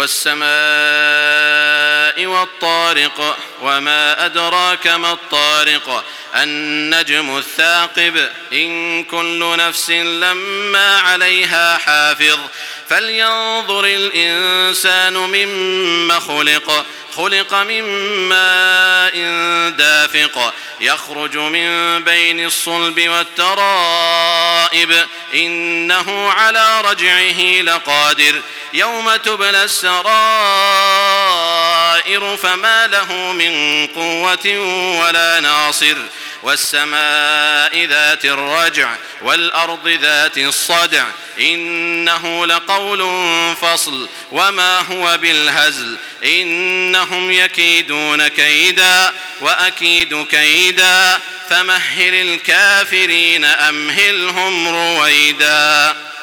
والسماء والطارق وما أدراك ما الطارق النجم الثاقب إن كل نفس لما عليها حافظ فلينظر الإنسان مما خلق من ماء دافق يخرج من بين الصلب والترائب إنه على رجعه لقادر يوم تبلى السرائر فما له من قوة ولا ناصر والسماء ذات الرجع والأرض ذات الصدع إنه لقول فصل وما هو بالهزل إنهم يكيدون كيدا وأكيد كيدا فمهل الكافرين أمهلهم رويدا.